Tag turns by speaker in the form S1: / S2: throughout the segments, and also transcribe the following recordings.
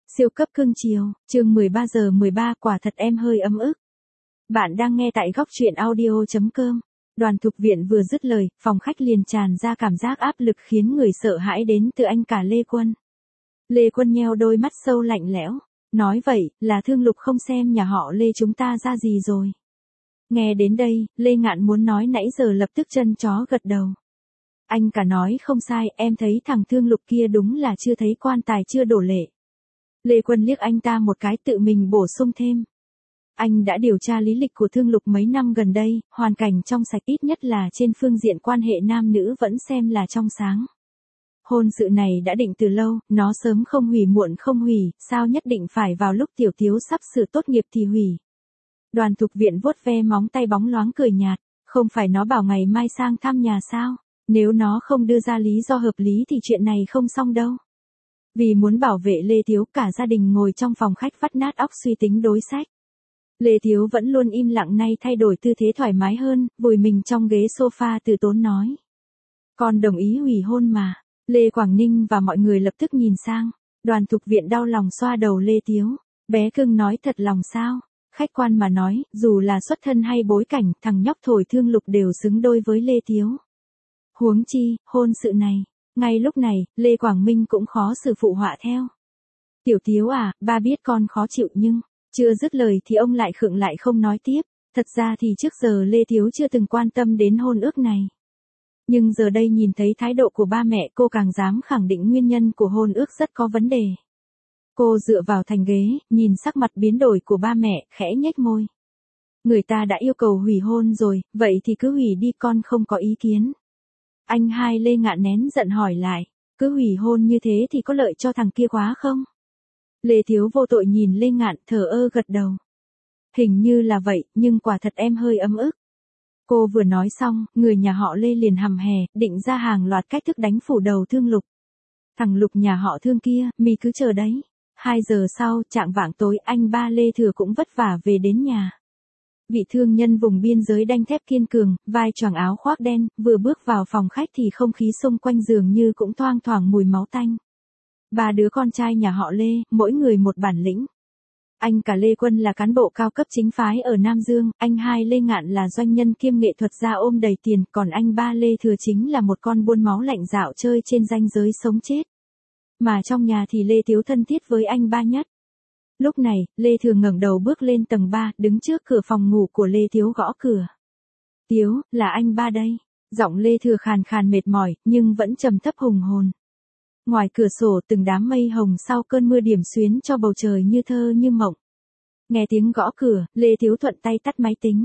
S1: Siêu cấp cưng chiều, chương 13 giờ 13 quả thật em hơi ấm ức. Bạn đang nghe tại góc truyện audio.com. Đoàn Thục Viện vừa dứt lời, phòng khách liền tràn ra cảm giác áp lực khiến người sợ hãi đến từ anh cả Lê Quân. Lê Quân nheo đôi mắt sâu lạnh lẽo, nói vậy, là Thương Lục không xem nhà họ Lê chúng ta ra gì rồi. Nghe đến đây, Lê Ngạn muốn nói nãy giờ lập tức chân chó gật đầu. Anh cả nói không sai, em thấy thằng Thương Lục kia đúng là chưa thấy quan tài chưa đổ lệ. Lê Quân liếc anh ta một cái tự mình bổ sung thêm. Anh đã điều tra lý lịch của Thương Lục mấy năm gần đây, hoàn cảnh trong sạch ít nhất là trên phương diện quan hệ nam nữ vẫn xem là trong sáng. Hôn sự này đã định từ lâu, nó sớm không hủy muộn không hủy, sao nhất định phải vào lúc Tiểu Tiếu sắp sửa tốt nghiệp thì hủy. Đoàn Thục Viện vuốt ve móng tay bóng loáng cười nhạt, không phải nó bảo ngày mai sang thăm nhà sao, nếu nó không đưa ra lý do hợp lý thì chuyện này không xong đâu. Vì muốn bảo vệ Lê Tiếu, cả gia đình ngồi trong phòng khách vắt nát óc suy tính đối sách. Lê Tiếu vẫn luôn im lặng, nay thay đổi tư thế thoải mái hơn, vùi mình trong ghế sofa từ tốn nói. Con đồng ý hủy hôn mà. Lê Quảng Ninh và mọi người lập tức nhìn sang. Đoàn Thục Viện đau lòng xoa đầu Lê Tiếu. Bé cưng nói thật lòng sao? Khách quan mà nói, dù là xuất thân hay bối cảnh, thằng nhóc thổi Thương Lục đều xứng đôi với Lê Tiếu. Huống chi, hôn sự này. Ngay lúc này, Lê Quảng Minh cũng khó xử phụ họa theo. Tiểu Tiếu à, ba biết con khó chịu nhưng, chưa dứt lời thì ông lại khựng lại không nói tiếp. Thật ra thì trước giờ Lê Tiếu chưa từng quan tâm đến hôn ước này. Nhưng giờ đây nhìn thấy thái độ của ba mẹ, cô càng dám khẳng định nguyên nhân của hôn ước rất có vấn đề. Cô dựa vào thành ghế, nhìn sắc mặt biến đổi của ba mẹ, khẽ nhếch môi. Người ta đã yêu cầu hủy hôn rồi, vậy thì cứ hủy đi, con không có ý kiến. Anh hai Lê Ngạn nén giận hỏi lại, cứ hủy hôn như thế thì có lợi cho thằng kia quá không? Lê Thiếu vô tội nhìn Lê Ngạn thờ ơ gật đầu. Hình như là vậy, nhưng quả thật em hơi ấm ức. Cô vừa nói xong, người nhà họ Lê liền hầm hè, định ra hàng loạt cách thức đánh phủ đầu Thương Lục. Thằng Lục nhà họ Thương kia, mi cứ chờ đấy. 2 giờ sau, chạng vạng tối, anh ba Lê Thừa cũng vất vả về đến nhà. Vị thương nhân vùng biên giới đanh thép kiên cường, vai choàng áo khoác đen, vừa bước vào phòng khách thì không khí xung quanh dường như cũng thoang thoảng mùi máu tanh. 3 đứa con trai nhà họ Lê, mỗi người một bản lĩnh. Anh cả Lê Quân là cán bộ cao cấp chính phái ở Nam Dương, anh hai Lê Ngạn là doanh nhân kiêm nghệ thuật gia ôm đầy tiền, còn anh ba Lê Thừa chính là một con buôn máu lạnh dạo chơi trên ranh giới sống chết. Mà trong nhà thì Lê Tiếu thân thiết với anh ba nhất. Lúc này, Lê Thừa ngẩng đầu bước lên tầng 3, đứng trước cửa phòng ngủ của Lê Tiếu gõ cửa. Tiếu, là anh ba đây. Giọng Lê Thừa khàn khàn mệt mỏi, nhưng vẫn trầm thấp hùng hồn. Ngoài cửa sổ từng đám mây hồng sau cơn mưa điểm xuyến cho bầu trời như thơ như mộng. Nghe tiếng gõ cửa, Lê Tiếu thuận tay tắt máy tính.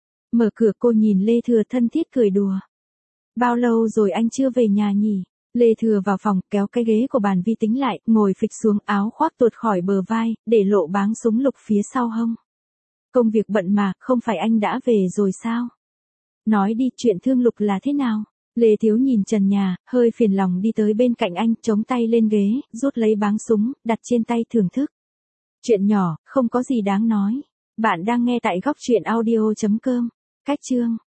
S1: Mở cửa, cô nhìn Lê Thừa thân thiết cười đùa. Bao lâu rồi anh chưa về nhà nhỉ? Lê Thừa vào phòng, kéo cái ghế của bàn vi tính lại, ngồi phịch xuống, áo khoác tuột khỏi bờ vai, để lộ báng súng lục phía sau hông. Công việc bận mà, không phải anh đã về rồi sao? Nói đi, chuyện Thương Lục là thế nào? Lê Thiếu nhìn trần nhà, hơi phiền lòng đi tới bên cạnh anh, chống tay lên ghế, rút lấy báng súng, đặt trên tay thưởng thức. Chuyện nhỏ, không có gì đáng nói. Bạn đang nghe tại góc truyện audio.com. Cách chương.